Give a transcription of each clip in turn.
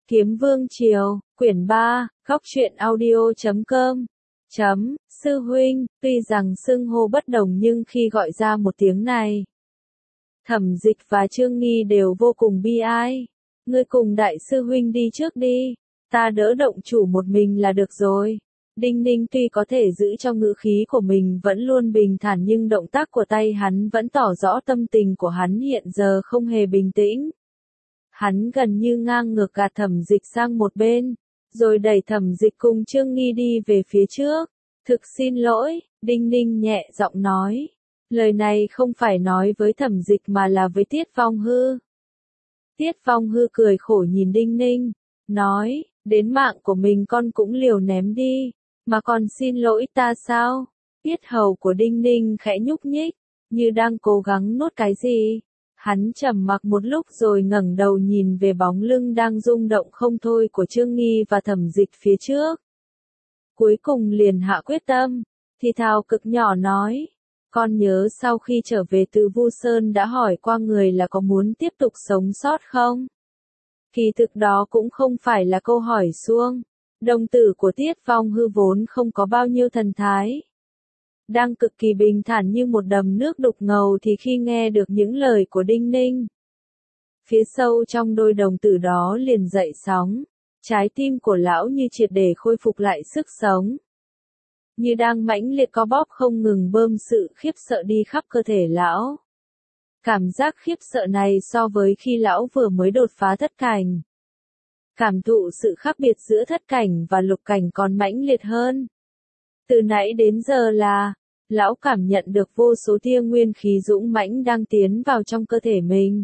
Kiếm Vương Triều, quyển 3, góc truyện audio.com. Sư huynh, tuy rằng xưng hô bất đồng nhưng khi gọi ra một tiếng này, Thẩm Dịch và Trương Nghi đều vô cùng bi ai. Ngươi cùng đại sư huynh đi trước đi, ta đỡ động chủ một mình là được rồi. Đinh Ninh tuy có thể giữ cho ngữ khí của mình vẫn luôn bình thản nhưng động tác của tay hắn vẫn tỏ rõ tâm tình của hắn hiện giờ không hề bình tĩnh. Hắn gần như ngang ngược gạt Thẩm Dịch sang một bên, rồi đẩy Thẩm Dịch cùng Trương Nghi đi về phía trước. Thực xin lỗi, Đinh Ninh nhẹ giọng nói. Lời này không phải nói với Thẩm Dịch mà là với Tiết Phong Hư. Tiết Phong Hư cười khổ nhìn Đinh Ninh, nói, đến mạng của mình con cũng liều ném đi, mà còn xin lỗi ta sao? Yết hầu của Đinh Ninh khẽ nhúc nhích, như đang cố gắng nuốt cái gì. Hắn trầm mặc một lúc rồi ngẩng đầu nhìn về bóng lưng đang rung động không thôi của Trương Nghi và Thẩm Dịch phía trước. Cuối cùng liền hạ quyết tâm, thì thào cực nhỏ nói, con nhớ sau khi trở về từ Vu Sơn đã hỏi qua người là có muốn tiếp tục sống sót không? Kỳ thực đó cũng không phải là câu hỏi suông. Đồng tử của Tiết Phong Hư vốn không có bao nhiêu thần thái, đang cực kỳ bình thản như một đầm nước đục ngầu thì khi nghe được những lời của Đinh Ninh, phía sâu trong đôi đồng tử đó liền dậy sóng, trái tim của lão như triệt để khôi phục lại sức sống, như đang mãnh liệt co bóp không ngừng bơm sự khiếp sợ đi khắp cơ thể lão. Cảm giác khiếp sợ này so với khi lão vừa mới đột phá thất cảnh, cảm thụ sự khác biệt giữa thất cảnh và lục cảnh còn mãnh liệt hơn. Từ nãy đến giờ là, lão cảm nhận được vô số tia nguyên khí dũng mãnh đang tiến vào trong cơ thể mình.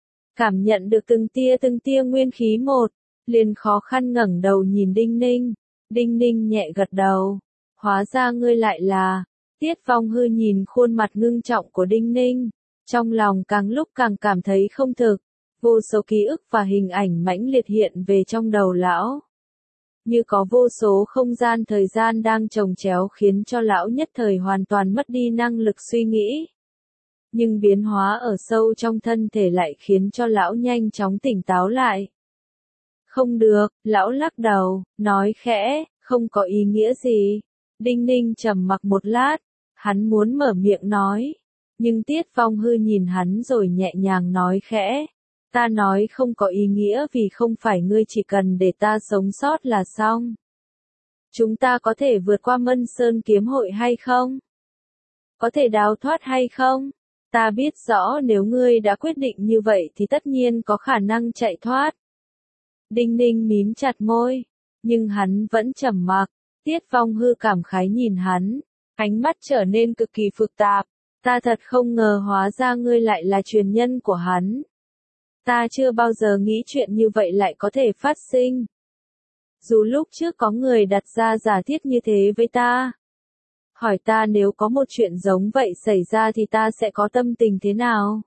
Cảm nhận được từng tia nguyên khí một, liền khó khăn ngẩng đầu nhìn Đinh Ninh. Đinh Ninh nhẹ gật đầu. Hóa ra ngươi lại là. Tiết Phong Hư nhìn khuôn mặt ngưng trọng của Đinh Ninh, trong lòng càng lúc càng cảm thấy không thực. Vô số ký ức và hình ảnh mãnh liệt hiện về trong đầu lão. Như có vô số không gian thời gian đang chồng chéo khiến cho lão nhất thời hoàn toàn mất đi năng lực suy nghĩ. Nhưng biến hóa ở sâu trong thân thể lại khiến cho lão nhanh chóng tỉnh táo lại. Không được, lão lắc đầu, nói khẽ, không có ý nghĩa gì. Đinh Ninh trầm mặc một lát, hắn muốn mở miệng nói. Nhưng Tiết Phong Hư nhìn hắn rồi nhẹ nhàng nói khẽ. Ta nói không có ý nghĩa vì không phải ngươi chỉ cần để ta sống sót là xong. Chúng ta có thể vượt qua Mân Sơn kiếm hội hay không? Có thể đào thoát hay không? Ta biết rõ nếu ngươi đã quyết định như vậy thì tất nhiên có khả năng chạy thoát. Đinh Ninh mím chặt môi, nhưng hắn vẫn trầm mặc. Tiết Phong Hư cảm khái nhìn hắn, ánh mắt trở nên cực kỳ phức tạp. Ta thật không ngờ hóa ra ngươi lại là truyền nhân của hắn. Ta chưa bao giờ nghĩ chuyện như vậy lại có thể phát sinh. Dù lúc trước có người đặt ra giả thiết như thế với ta. Hỏi ta nếu có một chuyện giống vậy xảy ra thì ta sẽ có tâm tình thế nào?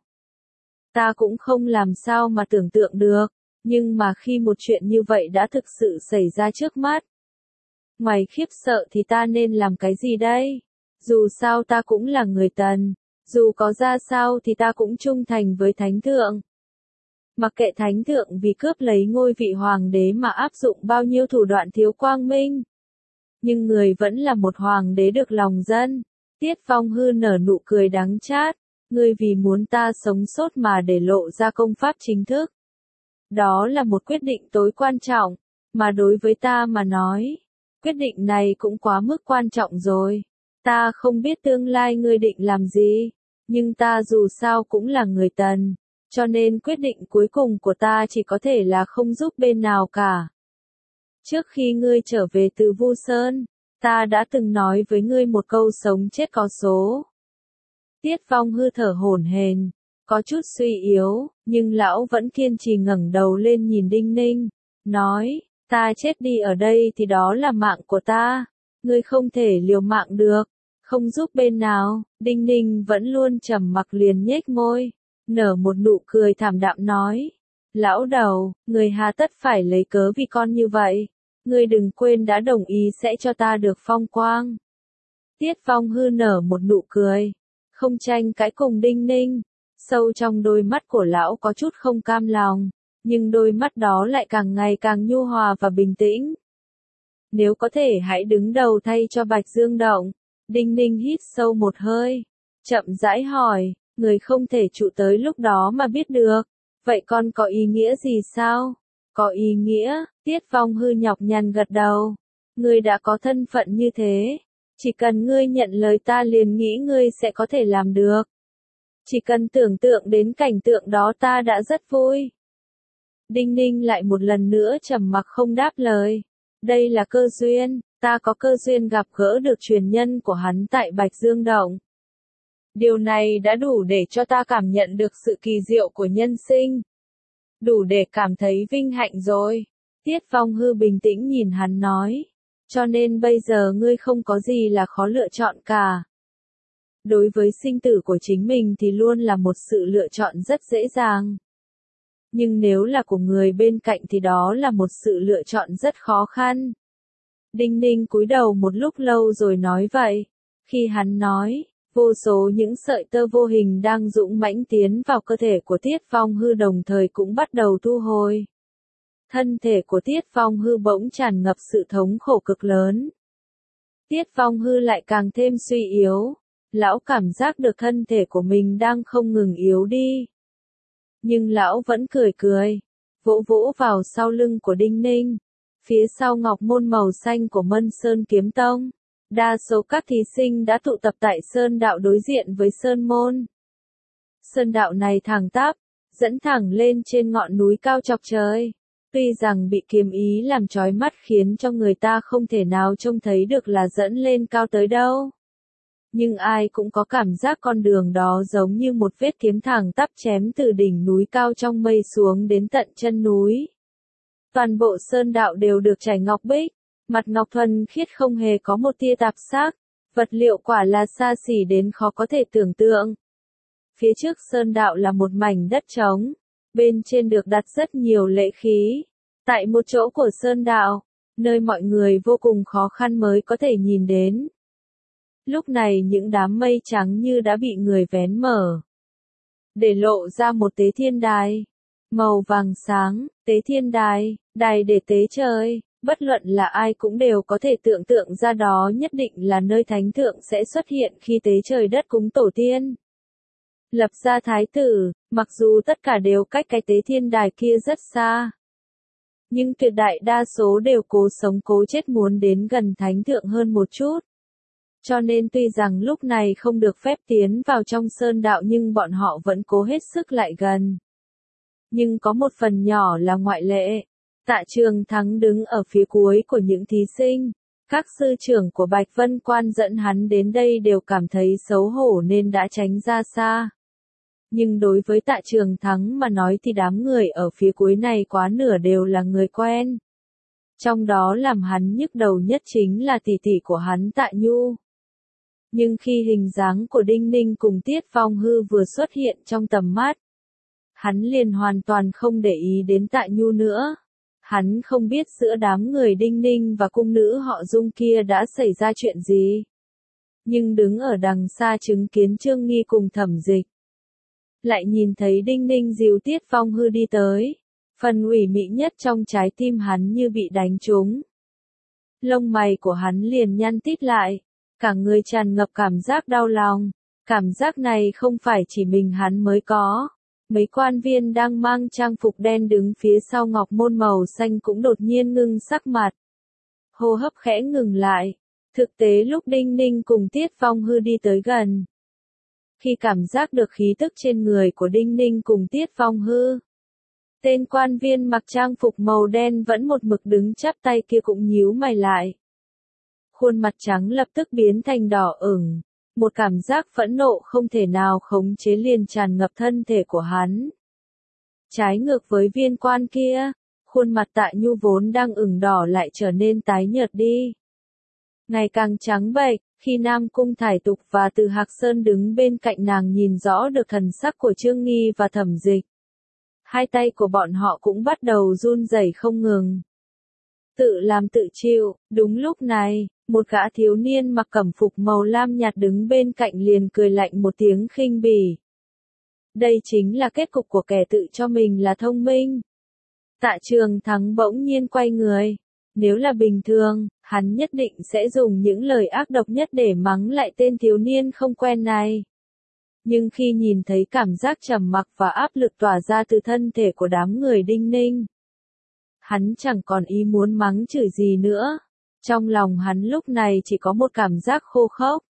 Ta cũng không làm sao mà tưởng tượng được, nhưng mà khi một chuyện như vậy đã thực sự xảy ra trước mắt. Ngoài khiếp sợ thì ta nên làm cái gì đây? Dù sao ta cũng là người Tần, dù có ra sao thì ta cũng trung thành với Thánh Thượng. Mặc kệ Thánh Thượng vì cướp lấy ngôi vị hoàng đế mà áp dụng bao nhiêu thủ đoạn thiếu quang minh. Nhưng người vẫn là một hoàng đế được lòng dân. Tiết Phong Hư nở nụ cười đắng chát. Ngươi vì muốn ta sống sót mà để lộ ra công pháp chính thức. Đó là một quyết định tối quan trọng, mà đối với ta mà nói, quyết định này cũng quá mức quan trọng rồi. Ta không biết tương lai ngươi định làm gì, nhưng ta dù sao cũng là người Tần. Cho nên quyết định cuối cùng của ta chỉ có thể là không giúp bên nào cả. Trước khi ngươi trở về từ Vu Sơn, ta đã từng nói với ngươi một câu sống chết có số. Tiết Phong Hư thở hổn hển, có chút suy yếu, nhưng lão vẫn kiên trì ngẩng đầu lên nhìn Đinh Ninh, nói, ta chết đi ở đây thì đó là mạng của ta, ngươi không thể liều mạng được, không giúp bên nào. Đinh Ninh vẫn luôn trầm mặc liền nhếch môi, nở một nụ cười thảm đạm nói, lão đầu, người hà tất phải lấy cớ vì con như vậy, ngươi đừng quên đã đồng ý sẽ cho ta được phong quang. Tiết Phong Hư nở một nụ cười, không tranh cãi cùng Đinh Ninh, sâu trong đôi mắt của lão có chút không cam lòng, nhưng đôi mắt đó lại càng ngày càng nhu hòa và bình tĩnh. Nếu có thể hãy đứng đầu thay cho Bạch Dương Động. Đinh Ninh hít sâu một hơi, chậm rãi hỏi, người không thể trụ tới lúc đó mà biết được. Vậy con có ý nghĩa gì sao? Có ý nghĩa, Tiết Phong Hư nhọc nhằn gật đầu. Ngươi đã có thân phận như thế. Chỉ cần ngươi nhận lời ta liền nghĩ ngươi sẽ có thể làm được. Chỉ cần tưởng tượng đến cảnh tượng đó ta đã rất vui. Đinh Ninh lại một lần nữa trầm mặc không đáp lời. Đây là cơ duyên, ta có cơ duyên gặp gỡ được truyền nhân của hắn tại Bạch Dương Động. Điều này đã đủ để cho ta cảm nhận được sự kỳ diệu của nhân sinh. Đủ để cảm thấy vinh hạnh rồi. Tiết Phong Hư bình tĩnh nhìn hắn nói. Cho nên bây giờ ngươi không có gì là khó lựa chọn cả. Đối với sinh tử của chính mình thì luôn là một sự lựa chọn rất dễ dàng. Nhưng nếu là của người bên cạnh thì đó là một sự lựa chọn rất khó khăn. Đinh Ninh cúi đầu một lúc lâu rồi nói vậy. Khi hắn nói, vô số những sợi tơ vô hình đang dũng mãnh tiến vào cơ thể của Tiết Phong Hư đồng thời cũng bắt đầu thu hồi. Thân thể của Tiết Phong Hư bỗng tràn ngập sự thống khổ cực lớn. Tiết Phong Hư lại càng thêm suy yếu. Lão cảm giác được thân thể của mình đang không ngừng yếu đi. Nhưng lão vẫn cười cười, vỗ vỗ vào sau lưng của Đinh Ninh. Phía sau ngọc môn màu xanh của Mân Sơn Kiếm Tông, đa số các thí sinh đã tụ tập tại Sơn Đạo đối diện với Sơn Môn. Sơn Đạo này thẳng tắp, dẫn thẳng lên trên ngọn núi cao chọc trời. Tuy rằng bị kiếm ý làm chói mắt khiến cho người ta không thể nào trông thấy được là dẫn lên cao tới đâu. Nhưng ai cũng có cảm giác con đường đó giống như một vết kiếm thẳng tắp chém từ đỉnh núi cao trong mây xuống đến tận chân núi. Toàn bộ sơn đạo đều được trải ngọc bích, mặt ngọc thuần khiết không hề có một tia tạp sắc, vật liệu quả là xa xỉ đến khó có thể tưởng tượng. Phía trước sơn đạo là một mảnh đất trống, bên trên được đặt rất nhiều lễ khí. Tại một chỗ của sơn đạo, nơi mọi người vô cùng khó khăn mới có thể nhìn đến. Lúc này những đám mây trắng như đã bị người vén mở, để lộ ra một tế thiên đài, màu vàng sáng, tế thiên đài, đài để tế trời, bất luận là ai cũng đều có thể tưởng tượng ra đó nhất định là nơi thánh thượng sẽ xuất hiện khi tế trời đất cúng tổ tiên. Lập ra thái tử, mặc dù tất cả đều cách cái tế thiên đài kia rất xa, nhưng tuyệt đại đa số đều cố sống cố chết muốn đến gần thánh thượng hơn một chút. Cho nên tuy rằng lúc này không được phép tiến vào trong sơn đạo nhưng bọn họ vẫn cố hết sức lại gần. Nhưng có một phần nhỏ là ngoại lệ. Tạ Trường Thắng đứng ở phía cuối của những thí sinh. Các sư trưởng của Bạch Vân Quan dẫn hắn đến đây đều cảm thấy xấu hổ nên đã tránh ra xa. Nhưng đối với Tạ Trường Thắng mà nói thì đám người ở phía cuối này quá nửa đều là người quen. Trong đó làm hắn nhức đầu nhất chính là tỷ tỷ của hắn Tạ Nhu. Nhưng khi hình dáng của Đinh Ninh cùng Tiết Phong Hư vừa xuất hiện trong tầm mắt, hắn liền hoàn toàn không để ý đến Tạ Nhu nữa. Hắn không biết giữa đám người Đinh Ninh và cung nữ họ Dung kia đã xảy ra chuyện gì. Nhưng đứng ở đằng xa chứng kiến Trương Nghi cùng Thẩm Dịch, lại nhìn thấy Đinh Ninh dìu Tiết Phong Hư đi tới. Phần ủy mị nhất trong trái tim hắn như bị đánh trúng. Lông mày của hắn liền nhăn tít lại. Cả người tràn ngập cảm giác đau lòng. Cảm giác này không phải chỉ mình hắn mới có. Mấy quan viên đang mang trang phục đen đứng phía sau ngọc môn màu xanh cũng đột nhiên ngưng sắc mặt. Hô hấp khẽ ngừng lại. Thực tế lúc Đinh Ninh cùng Tiết Phong Hư đi tới gần, khi cảm giác được khí tức trên người của Đinh Ninh cùng Tiết Phong Hư, tên quan viên mặc trang phục màu đen vẫn một mực đứng chắp tay kia cũng nhíu mày lại. Khuôn mặt trắng lập tức biến thành đỏ ửng, một cảm giác phẫn nộ không thể nào khống chế liền tràn ngập thân thể của hắn. Trái ngược với viên quan kia, khuôn mặt Tạ Nhu vốn đang ửng đỏ lại trở nên tái nhợt đi. Ngày càng trắng bệch, khi Nam Cung Thải Tục và Từ Hạc Sơn đứng bên cạnh nàng nhìn rõ được thần sắc của Trương Nghi và Thẩm Dịch. Hai tay của bọn họ cũng bắt đầu run rẩy không ngừng. Tự làm tự chịu, đúng lúc này, một gã thiếu niên mặc cẩm phục màu lam nhạt đứng bên cạnh liền cười lạnh một tiếng khinh bỉ. Đây chính là kết cục của kẻ tự cho mình là thông minh. Tạ Trường Thắng bỗng nhiên quay người. Nếu là bình thường, hắn nhất định sẽ dùng những lời ác độc nhất để mắng lại tên thiếu niên không quen này. Nhưng khi nhìn thấy cảm giác trầm mặc và áp lực tỏa ra từ thân thể của đám người Đinh Ninh, hắn chẳng còn ý muốn mắng chửi gì nữa. Trong lòng hắn lúc này chỉ có một cảm giác khô khốc.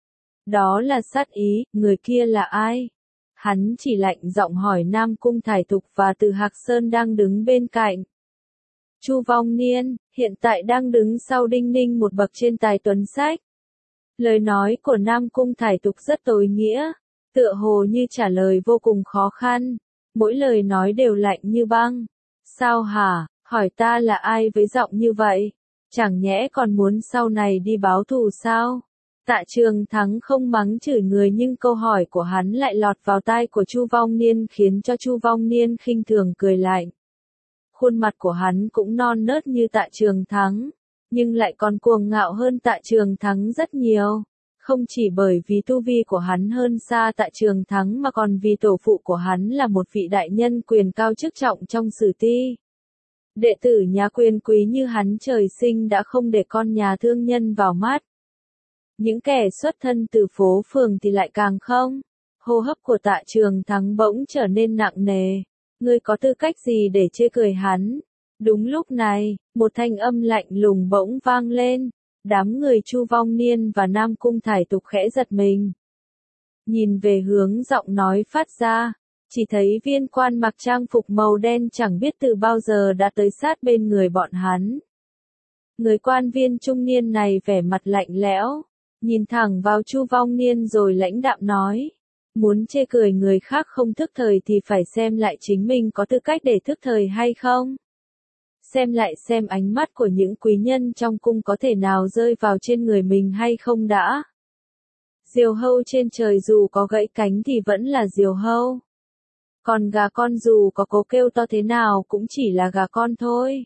Đó là sát ý, người kia là ai? Hắn chỉ lạnh giọng hỏi Nam Cung Thải Thục và Từ Hạc Sơn đang đứng bên cạnh. Chu Vong Niên, hiện tại đang đứng sau Đinh Ninh một bậc trên tài tuấn sách. Lời nói của Nam Cung Thải Thục rất tối nghĩa, tựa hồ như trả lời vô cùng khó khăn. Mỗi lời nói đều lạnh như băng. Sao hả, hỏi ta là ai với giọng như vậy? Chẳng nhẽ còn muốn sau này đi báo thù sao? Tạ Trường Thắng không mắng chửi người nhưng câu hỏi của hắn lại lọt vào tai của Chu Vong Niên khiến cho Chu Vong Niên khinh thường cười lạnh. Khuôn mặt của hắn cũng non nớt như Tạ Trường Thắng, nhưng lại còn cuồng ngạo hơn Tạ Trường Thắng rất nhiều. Không chỉ bởi vì tu vi của hắn hơn xa Tạ Trường Thắng mà còn vì tổ phụ của hắn là một vị đại nhân quyền cao chức trọng trong Sử Ti. Đệ tử nhà quyền quý như hắn trời sinh đã không để con nhà thương nhân vào mắt. Những kẻ xuất thân từ phố phường thì lại càng không. Hô hấp của Tạ Trường Thắng bỗng trở nên nặng nề. Ngươi có tư cách gì để chê cười hắn? Đúng lúc này, một thanh âm lạnh lùng bỗng vang lên. Đám người Chu Vong Niên và Nam Cung Thải Thục khẽ giật mình. Nhìn về hướng giọng nói phát ra, chỉ thấy viên quan mặc trang phục màu đen chẳng biết từ bao giờ đã tới sát bên người bọn hắn. Người quan viên trung niên này vẻ mặt lạnh lẽo, nhìn thẳng vào Chu Vong Niên rồi lãnh đạm nói. Muốn chê cười người khác không thức thời thì phải xem lại chính mình có tư cách để thức thời hay không. Xem lại xem ánh mắt của những quý nhân trong cung có thể nào rơi vào trên người mình hay không đã. Diều hâu trên trời dù có gãy cánh thì vẫn là diều hâu. Còn gà con dù có cố kêu to thế nào cũng chỉ là gà con thôi.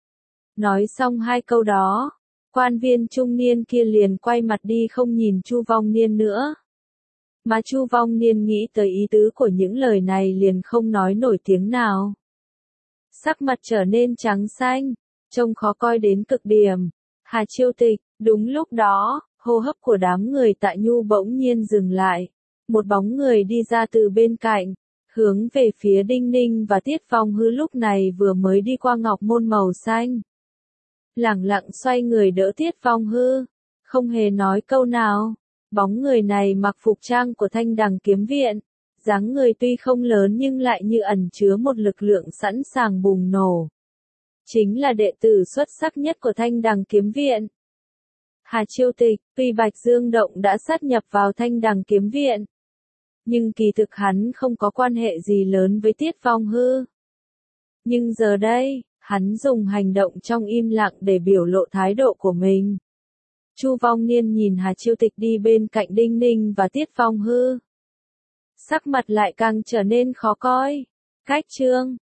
Nói xong hai câu đó, quan viên trung niên kia liền quay mặt đi không nhìn Chu Vong Niên nữa. Mà Chu Vong Niên nghĩ tới ý tứ của những lời này liền không nói nổi tiếng nào. Sắc mặt trở nên trắng xanh, trông khó coi đến cực điểm. Hà Chiêu Tịch, đúng lúc đó, hô hấp của đám người Tạ Nhu bỗng nhiên dừng lại. Một bóng người đi ra từ bên cạnh, hướng về phía Đinh Ninh và Tiết Phong Hư lúc này vừa mới đi qua ngọc môn màu xanh. Lẳng lặng xoay người đỡ Tiết Phong Hư, không hề nói câu nào. Bóng người này mặc phục trang của Thanh Đằng Kiếm Viện, dáng người tuy không lớn nhưng lại như ẩn chứa một lực lượng sẵn sàng bùng nổ. Chính là đệ tử xuất sắc nhất của Thanh Đằng Kiếm Viện. Hà Chiêu Tịch, tuy Bạch Dương Động đã sát nhập vào Thanh Đằng Kiếm Viện, nhưng kỳ thực hắn không có quan hệ gì lớn với Tiết Phong Hư. Nhưng giờ đây, hắn dùng hành động trong im lặng để biểu lộ thái độ của mình. Chu Vong Niên nhìn Hà Chiêu Tịch đi bên cạnh Đinh Ninh và Tiết Phong Hư. Sắc mặt lại càng trở nên khó coi. Cách chương